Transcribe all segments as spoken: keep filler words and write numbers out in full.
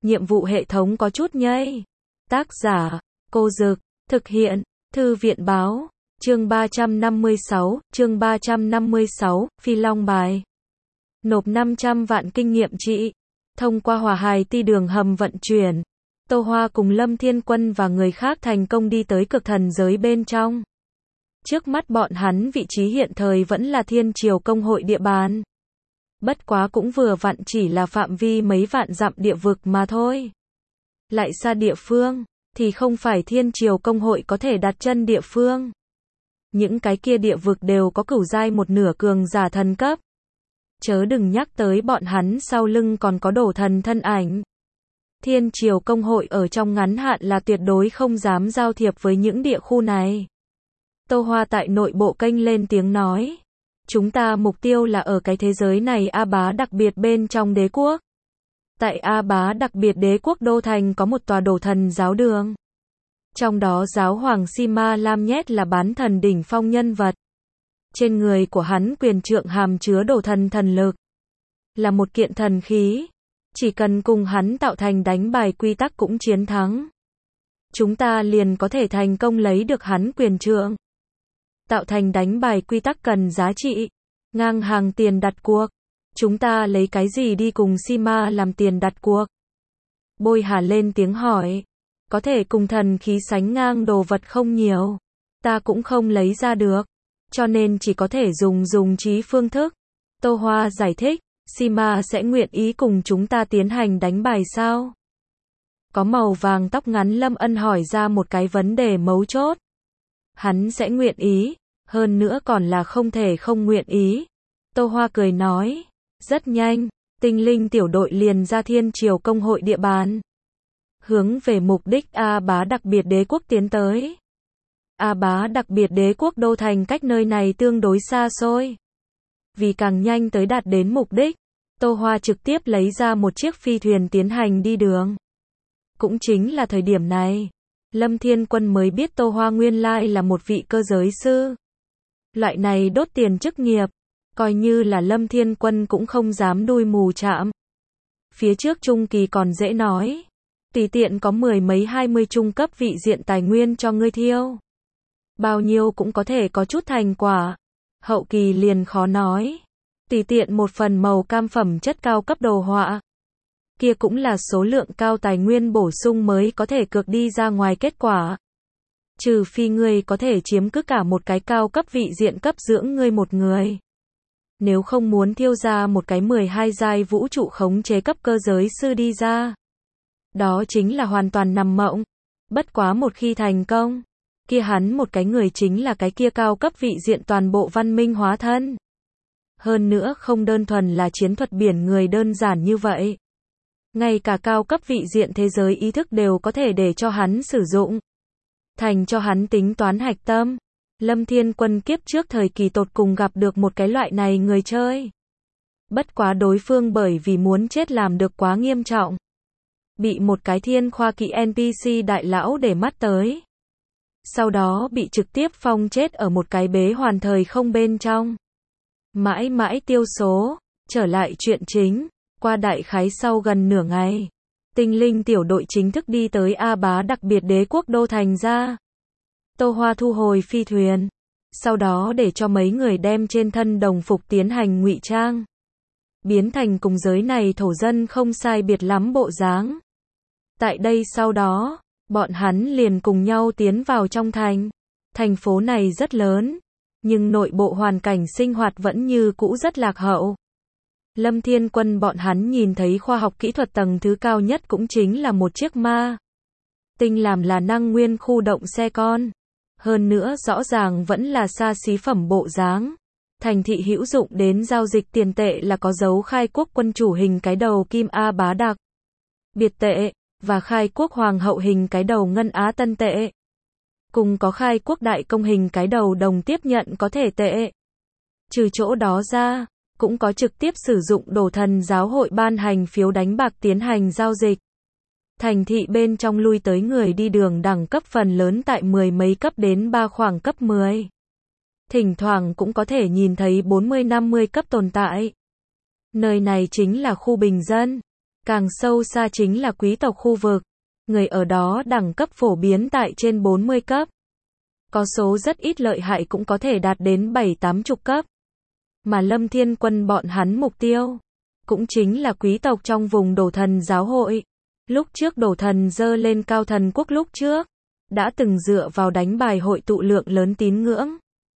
nhiệm vụ hệ thống có chút nhây. Tác giả, Cô Dực, thực hiện, Thư viện Báo, chương ba trăm năm mươi sáu, chương ba trăm năm mươi sáu, Phi Long Bài. Nộp năm trăm vạn kinh nghiệm trị. Thông qua hỏa hài ti đường hầm vận chuyển, Tô Hoa cùng Lâm Thiên Quân và người khác thành công đi tới cực thần giới bên trong. Trước mắt bọn hắn vị trí hiện thời vẫn là Thiên Triều Công hội địa bàn. Bất quá cũng vừa vặn chỉ là phạm vi mấy vạn dặm địa vực mà thôi. Lại xa địa phương, thì không phải Thiên Triều Công hội có thể đặt chân địa phương. Những cái kia địa vực đều có cửu giai một nửa cường giả thần cấp. Chớ đừng nhắc tới bọn hắn sau lưng còn có đổ thần thân ảnh. Thiên Triều Công hội ở trong ngắn hạn là tuyệt đối không dám giao thiệp với những địa khu này. Tô Hoa tại nội bộ kênh lên tiếng nói. Chúng ta mục tiêu là ở cái thế giới này A Bá đặc biệt bên trong đế quốc. Tại A Bá đặc biệt đế quốc đô thành có một tòa đổ thần giáo đường. Trong đó giáo hoàng Sima Lam Nhét là bán thần đỉnh phong nhân vật. Trên người của hắn quyền trượng hàm chứa đổ thần thần lực. Là một kiện thần khí. Chỉ cần cùng hắn tạo thành đánh bài quy tắc cũng chiến thắng. Chúng ta liền có thể thành công lấy được hắn quyền trượng. Tạo thành đánh bài quy tắc cần giá trị. Ngang hàng tiền đặt cuộc. Chúng ta lấy cái gì đi cùng Sima làm tiền đặt cuộc? Bôi Hà lên tiếng hỏi. Có thể cùng thần khí sánh ngang đồ vật không nhiều. Ta cũng không lấy ra được. Cho nên chỉ có thể dùng dùng trí phương thức. Tô Hoa giải thích. Sima sẽ nguyện ý cùng chúng ta tiến hành đánh bài sao? Có màu vàng tóc ngắn Lâm Ân hỏi ra một cái vấn đề mấu chốt. Hắn sẽ nguyện ý, hơn nữa còn là không thể không nguyện ý. Tô Hoa cười nói, rất nhanh, tinh linh tiểu đội liền ra Thiên Triều Công hội địa bàn. Hướng về mục đích A Bá đặc biệt đế quốc tiến tới. A Bá đặc biệt đế quốc đô thành cách nơi này tương đối xa xôi. Vì càng nhanh tới đạt đến mục đích, Tô Hoa trực tiếp lấy ra một chiếc phi thuyền tiến hành đi đường. Cũng chính là thời điểm này, Lâm Thiên Quân mới biết Tô Hoa nguyên lai là một vị cơ giới sư. Loại này đốt tiền chức nghiệp, coi như là Lâm Thiên Quân cũng không dám đuôi mù chạm. Phía trước trung kỳ còn dễ nói, tùy tiện có mười mấy hai mươi trung cấp vị diện tài nguyên cho ngươi thiêu. Bao nhiêu cũng có thể có chút thành quả. Hậu kỳ liền khó nói. Tùy tiện một phần màu cam phẩm chất cao cấp đồ họa. Kia cũng là số lượng cao tài nguyên bổ sung mới có thể cược đi ra ngoài kết quả. Trừ phi ngươi có thể chiếm cứ cả một cái cao cấp vị diện cấp dưỡng ngươi một người. Nếu không muốn thiêu ra một cái mười hai giai vũ trụ khống chế cấp cơ giới sư đi ra. Đó chính là hoàn toàn nằm mộng. Bất quá một khi thành công, kia hắn một cái người chính là cái kia cao cấp vị diện toàn bộ văn minh hóa thân. Hơn nữa không đơn thuần là chiến thuật biển người đơn giản như vậy. Ngay cả cao cấp vị diện thế giới ý thức đều có thể để cho hắn sử dụng. Thành cho hắn tính toán hạch tâm. Lâm Thiên Quân kiếp trước thời kỳ tột cùng gặp được một cái loại này người chơi. Bất quá đối phương bởi vì muốn chết làm được quá nghiêm trọng. Bị một cái thiên khoa kỵ en pê xê đại lão để mắt tới. Sau đó bị trực tiếp phong chết ở một cái bế hoàn thời không bên trong. Mãi mãi tiêu số, trở lại chuyện chính, qua đại khái sau gần nửa ngày. Tinh linh tiểu đội chính thức đi tới A Bá đặc biệt đế quốc đô thành ra. Tô Hoa thu hồi phi thuyền. Sau đó để cho mấy người đem trên thân đồng phục tiến hành ngụy trang. Biến thành cùng giới này thổ dân không sai biệt lắm bộ dáng. Tại đây sau đó, bọn hắn liền cùng nhau tiến vào trong thành. Thành phố này rất lớn, nhưng nội bộ hoàn cảnh sinh hoạt vẫn như cũ rất lạc hậu. Lâm Thiên Quân bọn hắn nhìn thấy khoa học kỹ thuật tầng thứ cao nhất cũng chính là một chiếc ma tinh làm là năng nguyên khu động xe con. Hơn nữa rõ ràng vẫn là xa xí phẩm bộ dáng. Thành thị hữu dụng đến giao dịch tiền tệ là có dấu khai quốc quân chủ hình cái đầu kim A Bá đặc biệt tệ, và khai quốc hoàng hậu hình cái đầu ngân Á tân tệ. Cùng có khai quốc đại công hình cái đầu đồng tiếp nhận có thể tệ. Trừ chỗ đó ra, cũng có trực tiếp sử dụng đổ thần giáo hội ban hành phiếu đánh bạc tiến hành giao dịch. Thành thị bên trong lui tới người đi đường đẳng cấp phần lớn tại mười mấy cấp đến ba khoảng cấp mười. Thỉnh thoảng cũng có thể nhìn thấy bốn mươi năm mươi cấp tồn tại. Nơi này chính là khu bình dân. Càng sâu xa chính là quý tộc khu vực. Người ở đó đẳng cấp phổ biến tại trên bốn mươi cấp. Có số rất ít lợi hại cũng có thể đạt đến bảy tám chục cấp. Mà Lâm Thiên Quân bọn hắn mục tiêu cũng chính là quý tộc trong vùng Đổ Thần giáo hội. Lúc trước Đổ Thần dơ lên cao thần quốc lúc trước, đã từng dựa vào đánh bài hội tụ lượng lớn tín ngưỡng.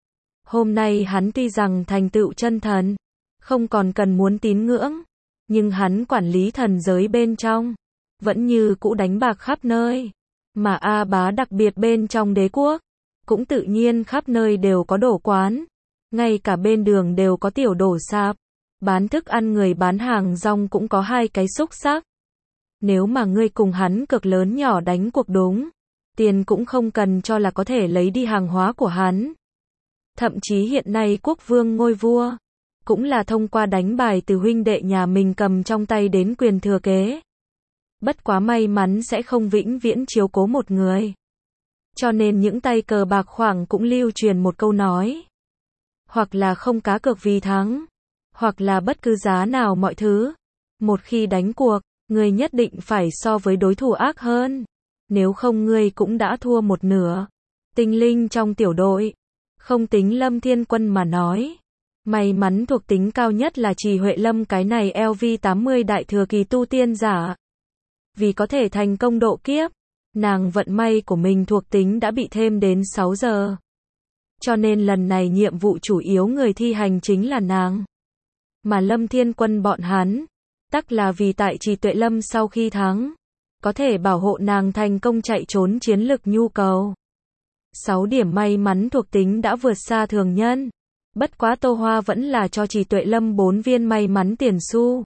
Hôm nay hắn tuy rằng thành tựu chân thần, không còn cần muốn tín ngưỡng, nhưng hắn quản lý thần giới bên trong, vẫn như cũ đánh bạc khắp nơi. Mà A Bá đặc biệt bên trong đế quốc, cũng tự nhiên khắp nơi đều có đổ quán, ngay cả bên đường đều có tiểu đổ sạp, bán thức ăn người bán hàng rong cũng có hai cái xúc xắc. Nếu mà ngươi cùng hắn cực lớn nhỏ đánh cuộc đúng, tiền cũng không cần cho là có thể lấy đi hàng hóa của hắn. Thậm chí hiện nay quốc vương ngôi vua, cũng là thông qua đánh bài từ huynh đệ nhà mình cầm trong tay đến quyền thừa kế. Bất quá may mắn sẽ không vĩnh viễn chiếu cố một người. Cho nên những tay cờ bạc khoảng cũng lưu truyền một câu nói. Hoặc là không cá cược vì thắng, hoặc là bất cứ giá nào mọi thứ. Một khi đánh cuộc, ngươi nhất định phải so với đối thủ ác hơn. Nếu không ngươi cũng đã thua một nửa. Tinh linh trong tiểu đội, không tính Lâm Thiên Quân mà nói. May mắn thuộc tính cao nhất là Trì Huệ Lâm cái này L V tám mươi đại thừa kỳ tu tiên giả. Vì có thể thành công độ kiếp, nàng vận may của mình thuộc tính đã bị thêm đến sáu giờ. Cho nên lần này nhiệm vụ chủ yếu người thi hành chính là nàng. Mà Lâm Thiên Quân bọn hắn, tắc là vì tại Trì Tuệ Lâm sau khi thắng, có thể bảo hộ nàng thành công chạy trốn chiến lực nhu cầu. sáu điểm may mắn thuộc tính đã vượt xa thường nhân. Bất quá Tô Hoa vẫn là cho Trì Tuệ Lâm bốn viên may mắn tiền xu.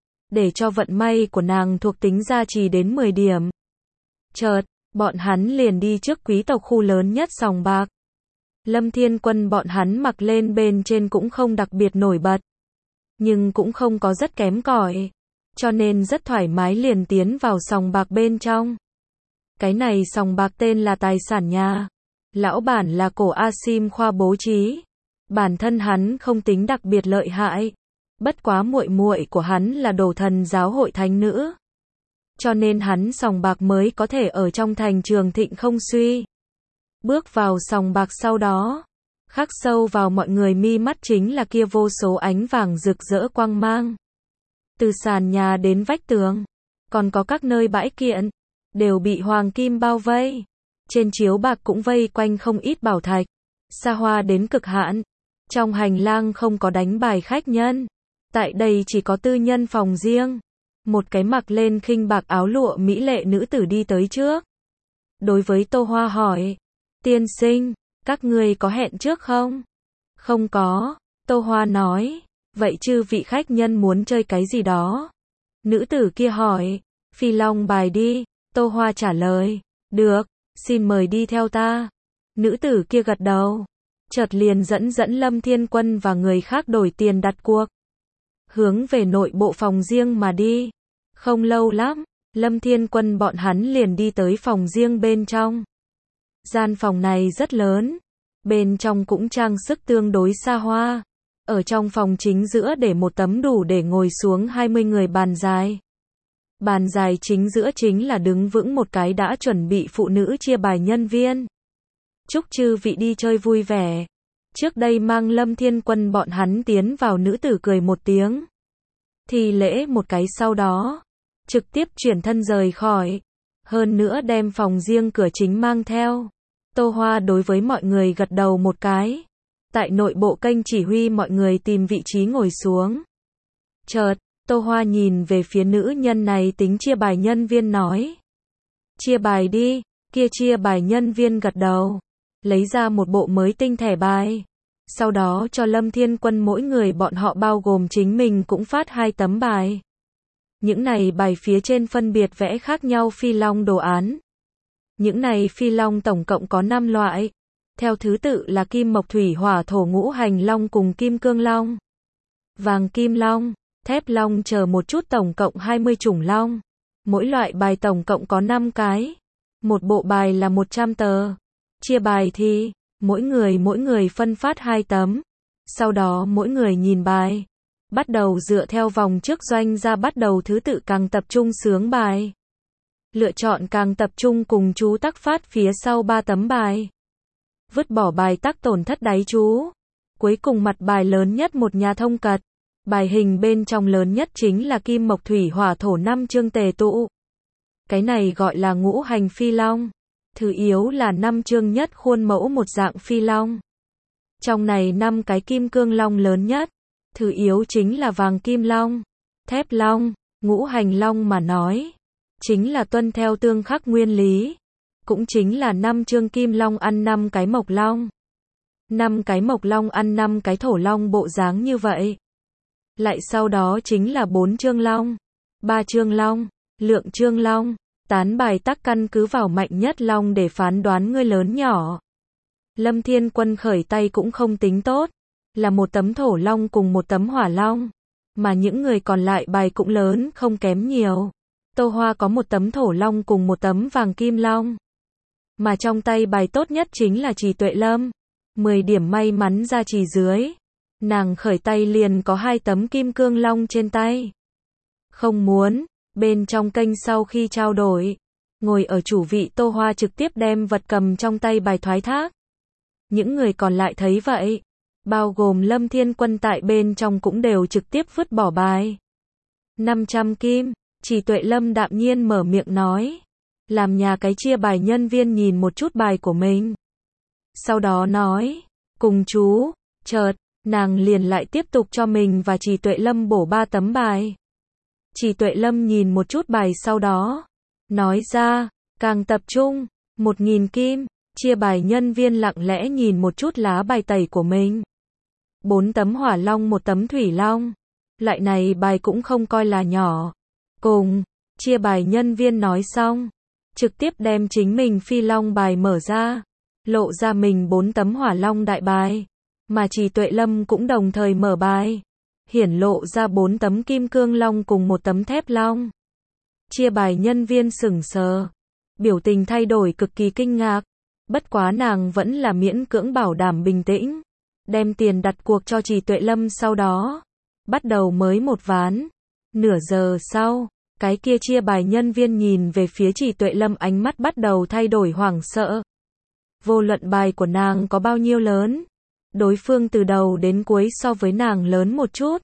Để cho vận may của nàng thuộc tính gia trì đến mười điểm. Chợt, bọn hắn liền đi trước quý tộc khu lớn nhất sòng bạc. Lâm Thiên Quân bọn hắn mặc lên bên trên cũng không đặc biệt nổi bật, nhưng cũng không có rất kém cỏi, cho nên rất thoải mái liền tiến vào sòng bạc bên trong. Cái này sòng bạc tên là Tài Sản Nhà. Lão bản là Cổ Asim Khoa bố trí. Bản thân hắn không tính đặc biệt lợi hại, bất quá muội muội của hắn là Đổ Thần giáo hội thánh nữ, cho nên hắn sòng bạc mới có thể ở trong thành trường thịnh không suy. Bước vào sòng bạc sau đó, khắc sâu vào mọi người mi mắt chính là kia vô số ánh vàng rực rỡ quang mang. Từ sàn nhà đến vách tường, còn có các nơi bãi kiện, đều bị hoàng kim bao vây. Trên chiếu bạc cũng vây quanh không ít bảo thạch, xa hoa đến cực hạn. Trong hành lang không có đánh bài khách nhân, tại đây chỉ có tư nhân phòng riêng. Một cái mặc lên khinh bạc áo lụa mỹ lệ nữ tử đi tới trước. Đối với Tô Hoa hỏi, tiên sinh, các ngươi có hẹn trước không? Không có, Tô Hoa nói, vậy chư vị khách nhân muốn chơi cái gì đó? Nữ tử kia hỏi, phi long bài đi, Tô Hoa trả lời, được, xin mời đi theo ta. Nữ tử kia gật đầu, chợt liền dẫn dẫn Lâm Thiên Quân và người khác đổi tiền đặt cuộc, hướng về nội bộ phòng riêng mà đi. Không lâu lắm, Lâm Thiên Quân bọn hắn liền đi tới phòng riêng bên trong. Gian phòng này rất lớn, bên trong cũng trang sức tương đối xa hoa. Ở trong phòng chính giữa để một tấm đủ để ngồi xuống hai mươi người bàn dài. Bàn dài chính giữa chính là đứng vững một cái đã chuẩn bị phụ nữ chia bài nhân viên. Chúc chư vị đi chơi vui vẻ. Trước đây mang Lâm Thiên Quân bọn hắn tiến vào, nữ tử cười một tiếng, thì lễ một cái sau đó, trực tiếp chuyển thân rời khỏi. Hơn nữa đem phòng riêng cửa chính mang theo. Tô Hoa đối với mọi người gật đầu một cái. Tại nội bộ kênh chỉ huy mọi người tìm vị trí ngồi xuống. Chợt, Tô Hoa nhìn về phía nữ nhân này tính chia bài nhân viên nói. Chia bài đi, kia chia bài nhân viên gật đầu. Lấy ra một bộ mới tinh thẻ bài. Sau đó cho Lâm Thiên Quân mỗi người bọn họ bao gồm chính mình cũng phát hai tấm bài. Những này bài phía trên phân biệt vẽ khác nhau phi long đồ án. Những này phi long tổng cộng có năm loại. Theo thứ tự là kim mộc thủy hỏa thổ ngũ hành long cùng kim cương long, vàng kim long, thép long chờ một chút, tổng cộng hai mươi chủng long. Mỗi loại bài tổng cộng có năm cái. Một bộ bài là một trăm tờ. Chia bài thì, mỗi người mỗi người phân phát hai tấm. Sau đó mỗi người nhìn bài. Bắt đầu dựa theo vòng trước doanh ra bắt đầu thứ tự càng tập trung sướng bài. Lựa chọn càng tập trung cùng chú tắc phát phía sau ba tấm bài. Vứt bỏ bài tắc tổn thất đáy chú. Cuối cùng mặt bài lớn nhất một nhà thông cật. Bài hình bên trong lớn nhất chính là kim mộc thủy hỏa thổ năm chương tề tụ. Cái này gọi là ngũ hành phi long. Thứ yếu là năm chương nhất khuôn mẫu một dạng phi long. Trong này năm cái kim cương long lớn nhất. Thứ yếu chính là vàng kim long, thép long, ngũ hành long mà nói. Chính là tuân theo tương khắc nguyên lý. Cũng chính là năm chương kim long ăn năm cái mộc long. năm cái mộc long ăn năm cái thổ long bộ dáng như vậy. Lại sau đó chính là bốn chương long, ba chương long, lượng chương long. Tán bài tắc căn cứ vào mạnh nhất long để phán đoán người lớn nhỏ. Lâm Thiên Quân khởi tay cũng không tính tốt. Là một tấm thổ long cùng một tấm hỏa long. Mà những người còn lại bài cũng lớn không kém nhiều. Tô Hoa có một tấm thổ long cùng một tấm vàng kim long. Mà trong tay bài tốt nhất chính là Trì Tuệ Lâm. mười điểm may mắn ra trì dưới. Nàng khởi tay liền có hai tấm kim cương long trên tay. Không muốn, bên trong kênh sau khi trao đổi. Ngồi ở chủ vị Tô Hoa trực tiếp đem vật cầm trong tay bài thoái thác. Những người còn lại thấy vậy. Bao gồm Lâm Thiên Quân tại bên trong cũng đều trực tiếp vứt bỏ bài. năm trăm kim, Trì Tuệ Lâm đạm nhiên mở miệng nói. Làm nhà cái chia bài nhân viên nhìn một chút bài của mình. Sau đó nói, cùng chú, chợt, nàng liền lại tiếp tục cho mình và Trì Tuệ Lâm bổ ba tấm bài. Trì Tuệ Lâm nhìn một chút bài sau đó. Nói ra, càng tập trung, một nghìn kim, chia bài nhân viên lặng lẽ nhìn một chút lá bài tẩy của mình. Bốn tấm hỏa long một tấm thủy long. Loại này bài cũng không coi là nhỏ. Cùng, chia bài nhân viên nói xong. Trực tiếp đem chính mình phi long bài mở ra. Lộ ra mình bốn tấm hỏa long đại bài. Mà Trì Tuệ Lâm cũng đồng thời mở bài. Hiển lộ ra bốn tấm kim cương long cùng một tấm thép long. Chia bài nhân viên sững sờ. Biểu tình thay đổi cực kỳ kinh ngạc. Bất quá nàng vẫn là miễn cưỡng bảo đảm bình tĩnh. Đem tiền đặt cuộc cho Trì Tuệ Lâm sau đó. Bắt đầu mới một ván. Nửa giờ sau, cái kia chia bài nhân viên nhìn về phía Trì Tuệ Lâm ánh mắt bắt đầu thay đổi hoảng sợ. Vô luận bài của nàng có bao nhiêu lớn. Đối phương từ đầu đến cuối so với nàng lớn một chút.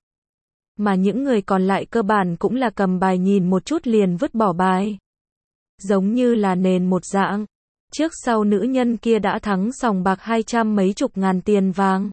Mà những người còn lại cơ bản cũng là cầm bài nhìn một chút liền vứt bỏ bài. Giống như là nền một dạng. Trước sau nữ nhân kia đã thắng sòng bạc hai trăm mấy chục ngàn tiền vàng.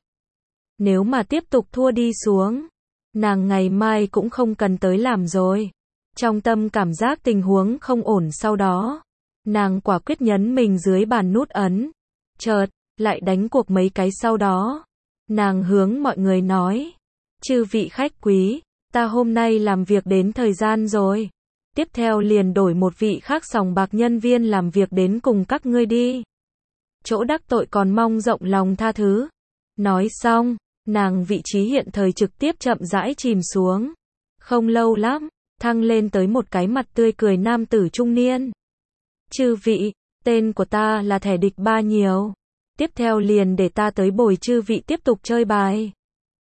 Nếu mà tiếp tục thua đi xuống, nàng ngày mai cũng không cần tới làm rồi. Trong tâm cảm giác tình huống không ổn sau đó, nàng quả quyết nhấn mình dưới bàn nút ấn. Chợt, lại đánh cuộc mấy cái sau đó. Nàng hướng mọi người nói, chư vị khách quý, ta hôm nay làm việc đến thời gian rồi. Tiếp theo liền đổi một vị khác sòng bạc nhân viên làm việc đến cùng các ngươi đi. Chỗ đắc tội còn mong rộng lòng tha thứ. Nói xong, nàng vị trí hiện thời trực tiếp chậm rãi chìm xuống. Không lâu lắm, thăng lên tới một cái mặt tươi cười nam tử trung niên. Chư vị, tên của ta là Thẻ Địch Ba Nhiều. Tiếp theo liền để ta tới bồi chư vị tiếp tục chơi bài.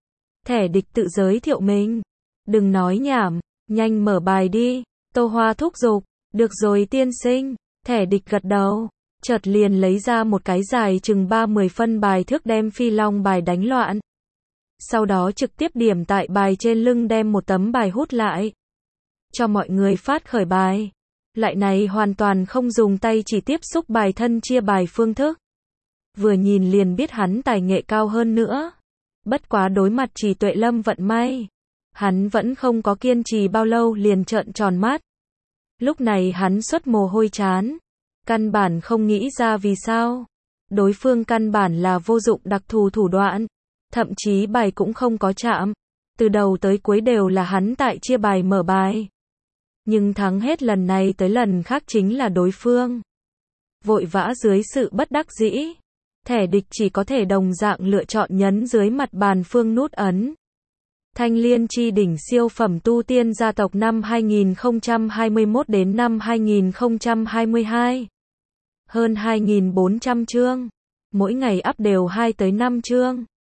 Thẻ Địch tự giới thiệu mình. Đừng nói nhảm, nhanh mở bài đi. Tô Hoa thúc giục, được rồi tiên sinh. Thẻ Địch gật đầu, chợt liền lấy ra một cái dài chừng ba mươi phân bài thước đem phi long bài đánh loạn. Sau đó trực tiếp điểm tại bài trên lưng đem một tấm bài hút lại. Cho mọi người phát khởi bài. Lại này hoàn toàn không dùng tay chỉ tiếp xúc bài thân chia bài phương thức. Vừa nhìn liền biết hắn tài nghệ cao hơn nữa. Bất quá đối mặt Trì Tuệ Lâm vận may. Hắn vẫn không có kiên trì bao lâu liền trợn tròn mắt. Lúc này hắn xuất mồ hôi chán. Căn bản không nghĩ ra vì sao. Đối phương căn bản là vô dụng đặc thù thủ đoạn. Thậm chí bài cũng không có chạm. Từ đầu tới cuối đều là hắn tại chia bài mở bài. Nhưng thắng hết lần này tới lần khác chính là đối phương. Vội vã dưới sự bất đắc dĩ. Thẻ Địch chỉ có thể đồng dạng lựa chọn nhấn dưới mặt bàn phương nút ấn. Thanh Liên Chi Đỉnh siêu phẩm tu tiên gia tộc năm hai nghìn không trăm hai mươi mốt đến năm hai nghìn không trăm hai mươi hai. Hơn hai nghìn bốn trăm chương. Mỗi ngày up đều hai tới năm chương.